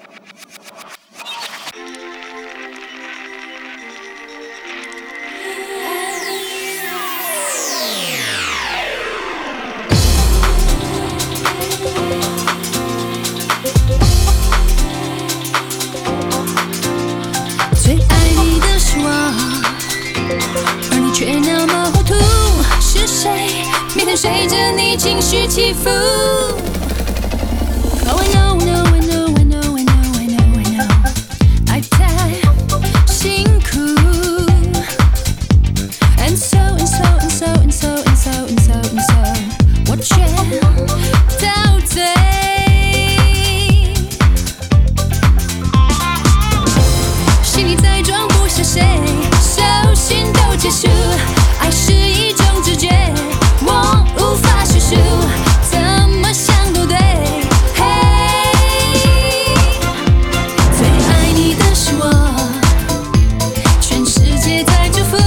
最爱你的是我，而你却那么糊涂。是谁每天随着你情绪起伏？ Oh I know, know, I know, I know, I know, I know, I know， 爱太辛苦。And so, and so, and so, and so, and so, and so, and so， 我却陶醉。心里再装不下谁，手心都结束。爱是一种直觉，我无法叙述，怎么想都对。最爱你的是我，全世界在祝福。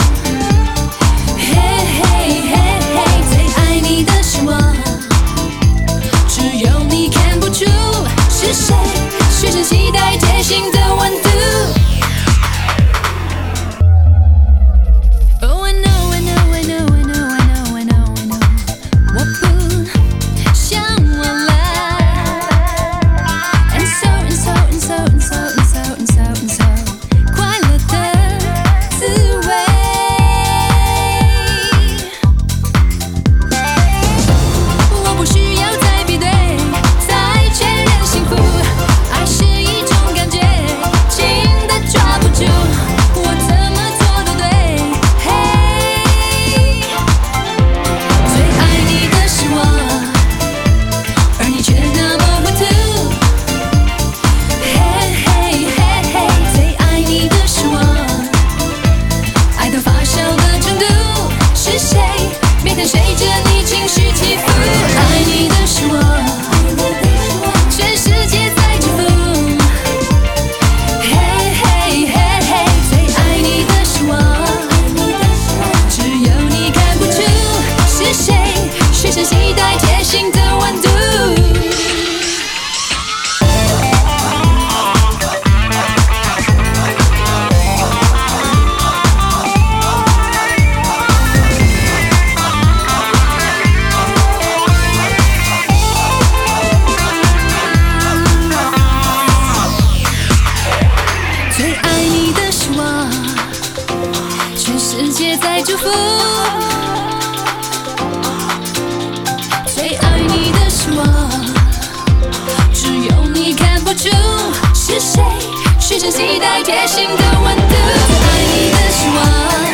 最爱你的是我，只有你看不出是谁，随身携带贴心的温度。Oh I know, I know, I know, I know, I know, I know, I know， 我不想忘了。And so, and so, and so, and so, and so, and so, and so， 快乐的滋味。我不需要再比对，再确认幸福。爱是一种感觉，轻的抓不住，我怎么做都对。最爱你的是我，而你却那么糊涂。最爱你的是我，爱到发烧的程度。是谁每天随着你情绪起伏？爱你的是我，全世界在祝福。最爱你的是我，只有你看不出是谁，随身携带贴心的温度。最爱你的是我，全世界在祝福。最爱你的是我，只有你看不出是谁，随身携带贴心的温度。最爱你的是我。